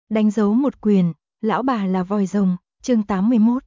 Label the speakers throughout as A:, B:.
A: Đánh dấu một quyền, lão bà là vòi rồng, chương 81.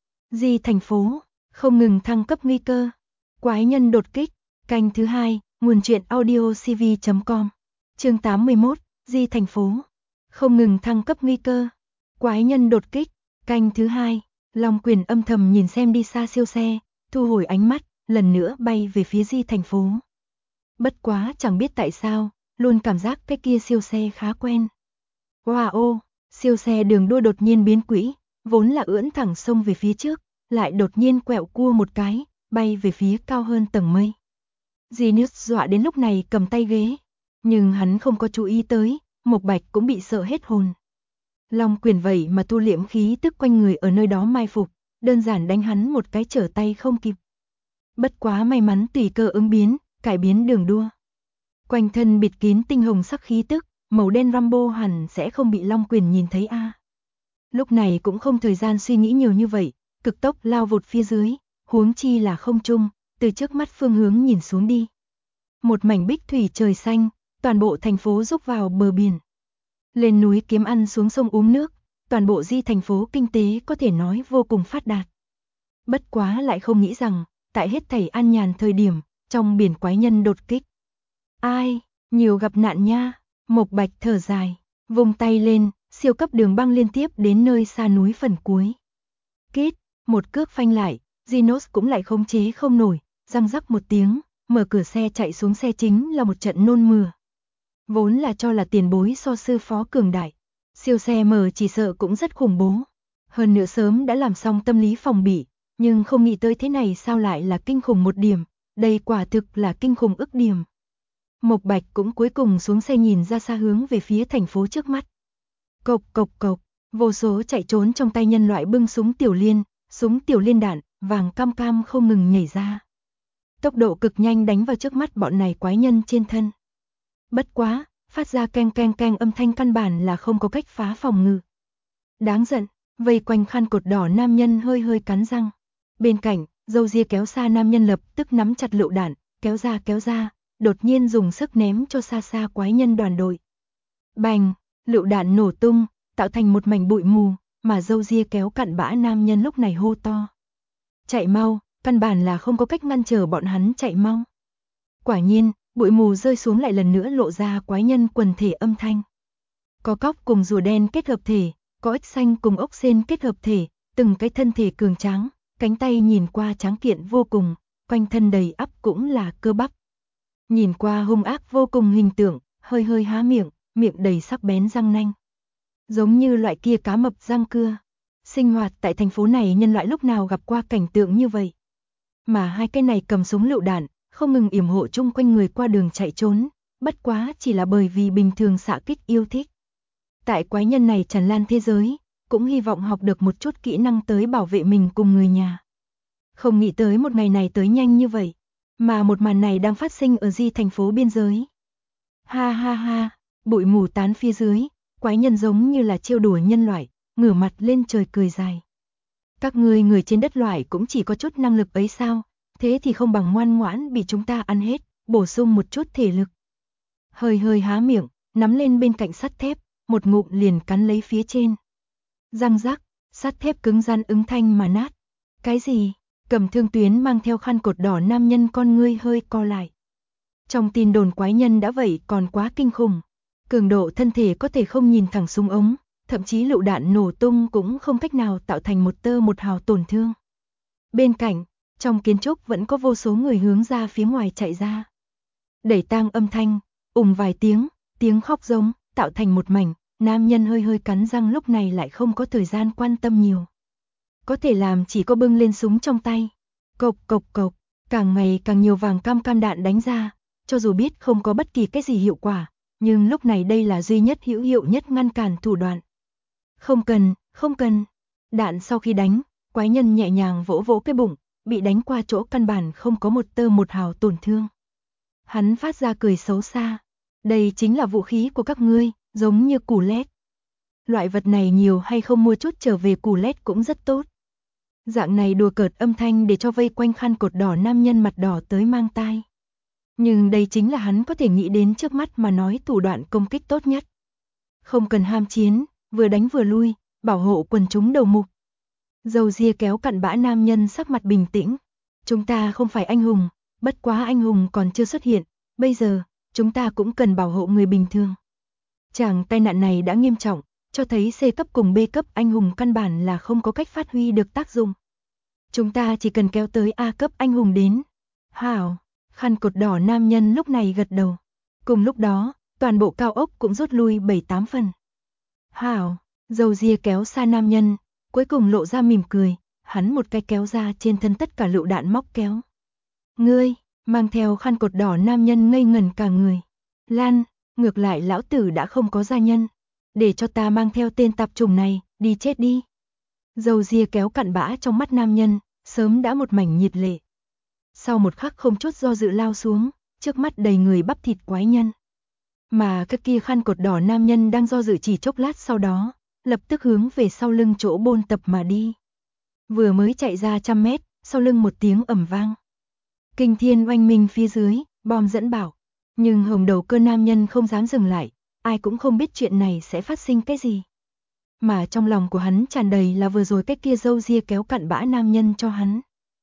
A: Di thành phố, không ngừng thăng cấp nguy cơ. Quái nhân đột kích, canh thứ 2, nguồn truyện audiocv.com. Chương 81, Di thành phố, không ngừng thăng cấp nguy cơ. Quái nhân đột kích, canh thứ 2, Long Quyền âm thầm nhìn xem đi xa siêu xe, thu hồi ánh mắt, lần nữa bay về phía Di thành phố. Bất quá chẳng biết tại sao, luôn cảm giác cái kia siêu xe khá quen. Wow, siêu xe đường đua đột nhiên biến quỹ, vốn là ưỡn thẳng sông về phía trước, lại đột nhiên quẹo cua một cái, bay về phía cao hơn tầng mây. Genius dọa đến lúc này cầm tay ghế, nhưng hắn không có chú ý tới, Mộc Bạch cũng bị sợ hết hồn. Long Quyền vậy mà thu liễm khí tức quanh người ở nơi đó mai phục, đơn giản đánh hắn một cái trở tay không kịp. Bất quá may mắn tùy cơ ứng biến, cải biến đường đua. Quanh thân bịt kín tinh hồng sắc khí tức, màu đen Rambo hẳn sẽ không bị Long Quyền nhìn thấy a. Lúc này cũng không thời gian suy nghĩ nhiều như vậy, cực tốc lao vụt phía dưới, huống chi là không trung, từ trước mắt phương hướng nhìn xuống đi. Một mảnh bích thủy trời xanh, toàn bộ thành phố rúc vào bờ biển. Lên núi kiếm ăn xuống sông uống nước, toàn bộ Di thành phố kinh tế có thể nói vô cùng phát đạt. Bất quá lại không nghĩ rằng, tại hết thảy an nhàn thời điểm, trong biển quái nhân đột kích. Ai, nhiều gặp nạn nha. Mộc Bạch thở dài, vung tay lên, siêu cấp đường băng liên tiếp đến nơi xa núi phần cuối. Kít, một cước phanh lại, Genos cũng lại khống chế không nổi, răng rắc một tiếng, mở cửa xe chạy xuống xe chính là một trận nôn mửa. Vốn là cho là tiền bối so sư phó cường đại, siêu xe mở chỉ sợ cũng rất khủng bố. Hơn nữa sớm đã làm xong tâm lý phòng bị, nhưng không nghĩ tới thế này sao lại là kinh khủng một điểm, đây quả thực là kinh khủng ức điểm. Mộc Bạch cũng cuối cùng xuống xe nhìn ra xa hướng về phía thành phố trước mắt. Cộc cộc cộc, vô số chạy trốn trong tay nhân loại bưng súng tiểu liên đạn, vàng cam cam không ngừng nhảy ra. Tốc độ cực nhanh đánh vào trước mắt bọn này quái nhân trên thân. Bất quá, phát ra keng keng keng âm thanh căn bản là không có cách phá phòng ngự. Đáng giận, vây quanh khăn cột đỏ nam nhân hơi hơi cắn răng. Bên cạnh, râu ria kéo xa nam nhân lập tức nắm chặt lựu đạn, kéo ra. Đột nhiên dùng sức ném cho xa xa quái nhân đoàn đội. Bành, lựu đạn nổ tung, tạo thành một mảnh bụi mù, mà râu ria kéo cặn bã nam nhân lúc này hô to. Chạy mau, căn bản là không có cách ngăn trở bọn hắn chạy mau. Quả nhiên, bụi mù rơi xuống lại lần nữa lộ ra quái nhân quần thể âm thanh. Có cóc cùng rùa đen kết hợp thể, có ếch xanh cùng ốc sên kết hợp thể, từng cái thân thể cường tráng, cánh tay nhìn qua tráng kiện vô cùng, quanh thân đầy ắp cũng là cơ bắp. Nhìn qua hung ác vô cùng hình tượng, hơi hơi há miệng, miệng đầy sắc bén răng nanh. Giống như loại kia cá mập răng cưa. Sinh hoạt tại thành phố này nhân loại lúc nào gặp qua cảnh tượng như vậy. Mà hai cái này cầm súng lựu đạn, không ngừng yểm hộ chung quanh người qua đường chạy trốn, bất quá chỉ là bởi vì bình thường xạ kích yêu thích. Tại quái nhân này tràn lan thế giới, cũng hy vọng học được một chút kỹ năng tới bảo vệ mình cùng người nhà. Không nghĩ tới một ngày này tới nhanh như vậy. Mà một màn này đang phát sinh ở Di thành phố biên giới. Ha ha ha, bụi mù tán phía dưới, quái nhân giống như là trêu đùa nhân loại, ngửa mặt lên trời cười dài. Các ngươi người trên đất loại cũng chỉ có chút năng lực ấy sao, thế thì không bằng ngoan ngoãn bị chúng ta ăn hết, bổ sung một chút thể lực. Hơi hơi há miệng, nắm lên bên cạnh sắt thép, một ngụm liền cắn lấy phía trên. Răng rắc, sắt thép cứng rắn ứng thanh mà nát. Cái gì? Cầm thương tuyến mang theo khăn cột đỏ nam nhân con ngươi hơi co lại. Trong tin đồn quái nhân đã vậy còn quá kinh khủng. Cường độ thân thể có thể không nhìn thẳng súng ống, thậm chí lựu đạn nổ tung cũng không cách nào tạo thành một tơ một hào tổn thương. Bên cạnh, trong kiến trúc vẫn có vô số người hướng ra phía ngoài chạy ra. Đẩy tang âm thanh, vài tiếng khóc giống, tạo thành một mảnh, nam nhân hơi hơi cắn răng lúc này lại không có thời gian quan tâm nhiều. Có thể làm chỉ có bưng lên súng trong tay. Cộc cộc cộc, càng ngày càng nhiều vàng cam cam đạn đánh ra, cho dù biết không có bất kỳ cái gì hiệu quả, nhưng lúc này đây là duy nhất hữu hiệu nhất ngăn cản thủ đoạn. Không cần. Đạn sau khi đánh, quái nhân nhẹ nhàng vỗ vỗ cái bụng, bị đánh qua chỗ căn bản không có một tơ một hào tổn thương. Hắn phát ra cười xấu xa. Đây chính là vũ khí của các ngươi, giống như củ lét. Loại vật này nhiều hay không mua chút trở về củ lét cũng rất tốt. Dạng này đùa cợt âm thanh để cho vây quanh khăn cột đỏ nam nhân mặt đỏ tới mang tai. Nhưng đây chính là hắn có thể nghĩ đến trước mắt mà nói thủ đoạn công kích tốt nhất. Không cần ham chiến, vừa đánh vừa lui, bảo hộ quần chúng đầu mục. Râu ria kéo cặn bã nam nhân sắc mặt bình tĩnh. Chúng ta không phải anh hùng, bất quá anh hùng còn chưa xuất hiện, bây giờ, chúng ta cũng cần bảo hộ người bình thường. Chàng tai nạn này đã nghiêm trọng, cho thấy C cấp cùng B cấp anh hùng căn bản là không có cách phát huy được tác dụng. Chúng ta chỉ cần kéo tới A cấp anh hùng đến. Hảo, khăn cột đỏ nam nhân lúc này gật đầu. Cùng lúc đó, toàn bộ cao ốc cũng rút lui 7-8 phần. Hảo, râu ria kéo xa nam nhân, cuối cùng lộ ra mỉm cười, hắn một cái kéo ra trên thân tất cả lựu đạn móc kéo. Ngươi, mang theo khăn cột đỏ nam nhân ngây ngẩn cả người. Lan, ngược lại lão tử đã không có gia nhân. Để cho ta mang theo tên tạp chủng này, đi chết đi. Râu ria kéo cặn bã trong mắt nam nhân, sớm đã một mảnh nhiệt lệ. Sau một khắc không chút do dự lao xuống, trước mắt đầy người bắp thịt quái nhân. Mà cái kia khăn cột đỏ nam nhân đang do dự chỉ chốc lát sau đó, lập tức hướng về sau lưng chỗ bôn tập mà đi. Vừa mới chạy ra 100 mét, sau lưng một tiếng ầm vang. Kinh thiên oanh minh phía dưới, bom dẫn bảo. Nhưng hồng đầu cơ nam nhân không dám dừng lại, ai cũng không biết chuyện này sẽ phát sinh cái gì. Mà trong lòng của hắn tràn đầy là vừa rồi cái kia râu ria kéo cặn bã nam nhân cho hắn.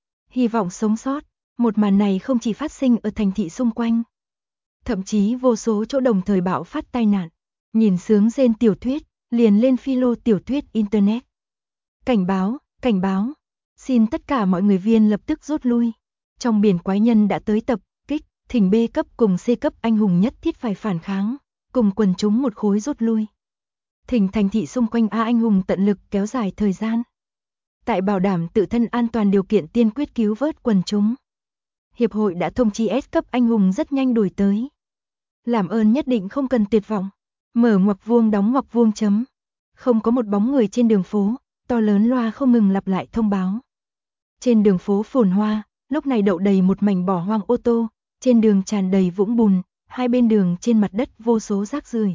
A: Hy vọng sống sót, một màn này không chỉ phát sinh ở thành thị xung quanh. Thậm chí vô số chỗ đồng thời bạo phát tai nạn. Nhìn sướng rên tiểu thuyết, liền lên philo tiểu thuyết Internet. Cảnh báo, xin tất cả mọi người viên lập tức rút lui. Trong biển quái nhân đã tới tập kích, thỉnh B cấp cùng C cấp anh hùng nhất thiết phải phản kháng, cùng quần chúng một khối rút lui. Thỉnh thành thị xung quanh A anh hùng tận lực kéo dài thời gian. Tại bảo đảm tự thân an toàn điều kiện tiên quyết cứu vớt quần chúng. Hiệp hội đã thông chi S cấp anh hùng rất nhanh đuổi tới. Làm ơn nhất định không cần tuyệt vọng. Mở ngoặc vuông đóng ngoặc vuông chấm. Không có một bóng người trên đường phố, to lớn loa không ngừng lặp lại thông báo. Trên đường phố phồn hoa, lúc này đậu đầy một mảnh bỏ hoang ô tô, trên đường tràn đầy vũng bùn, hai bên đường trên mặt đất vô số rác rưởi.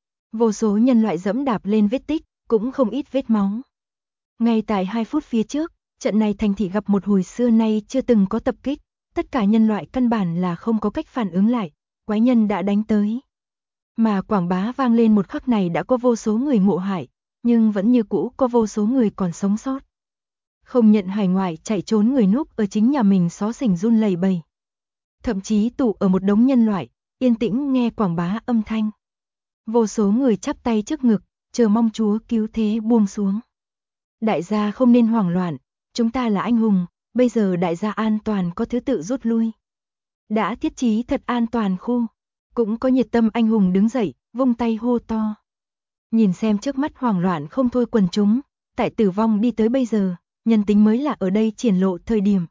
A: Vô số nhân loại dẫm đạp lên vết tích, cũng không ít vết máu. Ngay tại 2 phút phía trước, trận này thành thị gặp một hồi xưa nay chưa từng có tập kích, tất cả nhân loại căn bản là không có cách phản ứng lại, quái nhân đã đánh tới. Mà quảng bá vang lên một khắc này đã có vô số người ngộ hại, nhưng vẫn như cũ có vô số người còn sống sót. Không nhận hải ngoại chạy trốn người núp ở chính nhà mình xó xỉnh run lẩy bẩy. Thậm chí tụ ở một đống nhân loại, yên tĩnh nghe quảng bá âm thanh. Vô số người chắp tay trước ngực, chờ mong Chúa cứu thế buông xuống. Đại gia không nên hoảng loạn, chúng ta là anh hùng, bây giờ đại gia an toàn có thứ tự rút lui. Đã thiết trí thật an toàn khu, cũng có nhiệt tâm anh hùng đứng dậy, vung tay hô to. Nhìn xem trước mắt hoảng loạn không thôi quần chúng, tại tử vong đi tới bây giờ, nhân tính mới là ở đây triển lộ thời điểm.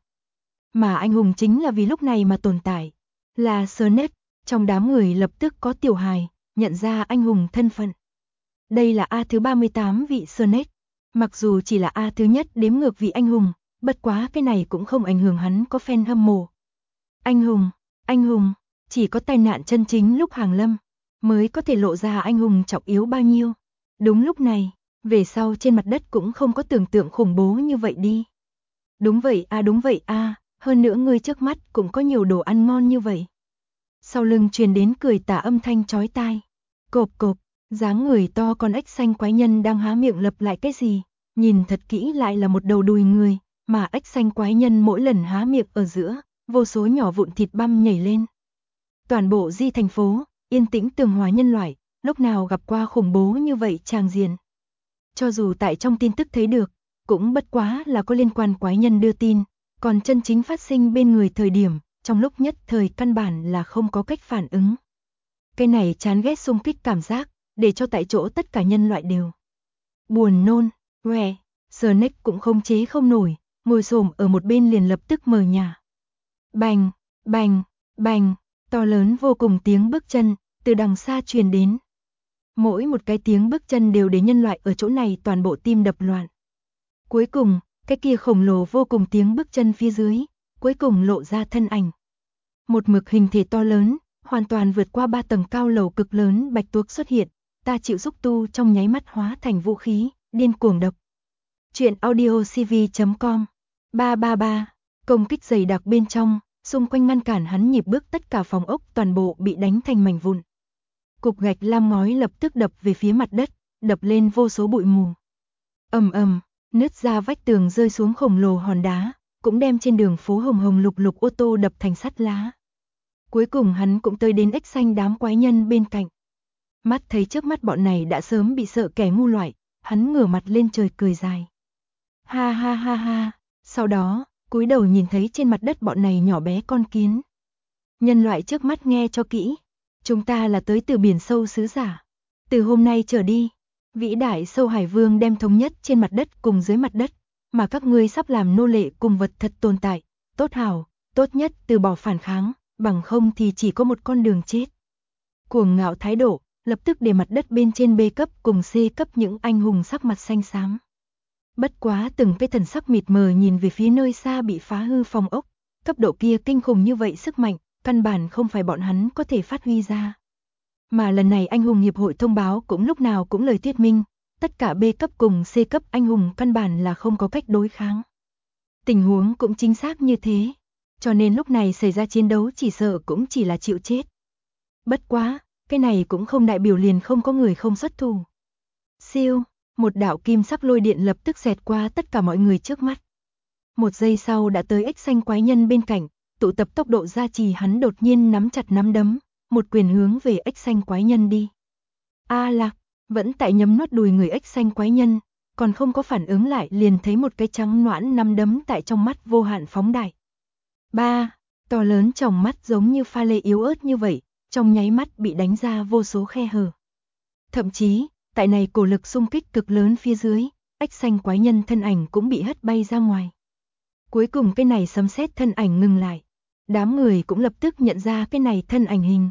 A: Mà anh hùng chính là vì lúc này mà tồn tại. Là Snake, trong đám người lập tức có tiểu hài, nhận ra anh hùng thân phận. Đây là A thứ 38 vị Snake. Mặc dù chỉ là A thứ nhất đếm ngược vị anh hùng, bất quá cái này cũng không ảnh hưởng hắn có fan hâm mộ. Anh hùng, chỉ có tai nạn chân chính lúc hàng lâm, mới có thể lộ ra anh hùng trọng yếu bao nhiêu. Đúng lúc này, về sau trên mặt đất cũng không có tưởng tượng khủng bố như vậy đi. Đúng vậy a, hơn nữa người trước mắt cũng có nhiều đồ ăn ngon như vậy. Sau lưng truyền đến cười tà âm thanh chói tai. Cộp cộp, dáng người to con ếch xanh quái nhân đang há miệng lặp lại cái gì, nhìn thật kỹ lại là một đầu đùi người, mà ếch xanh quái nhân mỗi lần há miệng ở giữa, vô số nhỏ vụn thịt băm nhảy lên. Toàn bộ Di thành phố, yên tĩnh tường hòa nhân loại, lúc nào gặp qua khủng bố như vậy tràng diện. Cho dù tại trong tin tức thấy được, cũng bất quá là có liên quan quái nhân đưa tin, còn chân chính phát sinh bên người thời điểm, trong lúc nhất thời căn bản là không có cách phản ứng. Cái này chán ghét xung kích cảm giác, để cho tại chỗ tất cả nhân loại đều buồn nôn, què, Snake cũng không chế không nổi, ngồi xổm ở một bên liền lập tức mở nhà. Bành, bành, bành, to lớn vô cùng tiếng bước chân, từ đằng xa truyền đến. Mỗi một cái tiếng bước chân đều để nhân loại ở chỗ này toàn bộ tim đập loạn. Cuối cùng, cái kia khổng lồ vô cùng tiếng bước chân phía dưới, cuối cùng lộ ra thân ảnh. Một mực hình thể to lớn, hoàn toàn vượt qua 3 tầng cao lầu cực lớn bạch tuộc xuất hiện, ta chịu xúc tu trong nháy mắt hóa thành vũ khí, điên cuồng độc. Chuyện audiocv.com 333, công kích dày đặc bên trong, xung quanh ngăn cản hắn nhịp bước tất cả phòng ốc toàn bộ bị đánh thành mảnh vụn. Cục gạch lam ngói lập tức đập về phía mặt đất, đập lên vô số bụi mù. Ầm ầm, nứt ra vách tường rơi xuống khổng lồ hòn đá, cũng đem trên đường phố hồng hồng lục lục ô tô đập thành sắt lá. Cuối cùng hắn cũng tới đến ếch xanh đám quái nhân bên cạnh. Mắt thấy trước mắt bọn này đã sớm bị sợ kẻ ngu loại, hắn ngửa mặt lên trời cười dài. Ha ha ha ha, sau đó, cúi đầu nhìn thấy trên mặt đất bọn này nhỏ bé con kiến. Nhân loại trước mắt nghe cho kỹ, chúng ta là tới từ biển sâu sứ giả. Từ hôm nay trở đi, vĩ đại sâu hải vương đem thống nhất trên mặt đất cùng dưới mặt đất, mà các ngươi sắp làm nô lệ cùng vật thật tồn tại, tốt hảo, tốt nhất từ bỏ phản kháng, bằng không thì chỉ có một con đường chết. Cuồng ngạo thái độ, lập tức để mặt đất bên trên B cấp cùng C cấp những anh hùng sắc mặt xanh xám. Bất quá từng cái thần sắc mịt mờ nhìn về phía nơi xa bị phá hư phòng ốc, cấp độ kia kinh khủng như vậy sức mạnh, căn bản không phải bọn hắn có thể phát huy ra. Mà lần này anh hùng hiệp hội thông báo cũng lúc nào cũng lời thuyết minh, tất cả B cấp cùng C cấp anh hùng căn bản là không có cách đối kháng. Tình huống cũng chính xác như thế, cho nên lúc này xảy ra chiến đấu chỉ sợ cũng chỉ là chịu chết. Bất quá, cái này cũng không đại biểu liền không có người không xuất thủ. Siêu, một đạo kim sắc lôi điện lập tức xẹt qua tất cả mọi người trước mắt. Một giây sau đã tới ếch xanh quái nhân bên cạnh, tụ tập tốc độ gia trì hắn đột nhiên nắm chặt nắm đấm, một quyền hướng về ếch xanh quái nhân đi. A Lạc, vẫn tại nhấm nuốt đùi người ếch xanh quái nhân, còn không có phản ứng lại liền thấy một cái trắng noãn nắm đấm tại trong mắt vô hạn phóng đại. Ba, to lớn trong mắt giống như pha lê yếu ớt như vậy, trong nháy mắt bị đánh ra vô số khe hở. Thậm chí, tại này cổ lực xung kích cực lớn phía dưới, ếch xanh quái nhân thân ảnh cũng bị hất bay ra ngoài. Cuối cùng cái này sấm sét thân ảnh ngừng lại. Đám người cũng lập tức nhận ra cái này thân ảnh hình.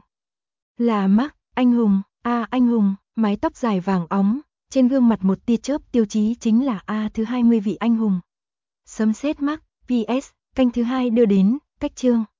A: Là Mark, anh hùng, anh hùng, mái tóc dài vàng óng, trên gương mặt một tia chớp tiêu chí chính là thứ 20 vị anh hùng. Sấm sét Mark, PS, canh thứ 2 đưa đến, cách chương.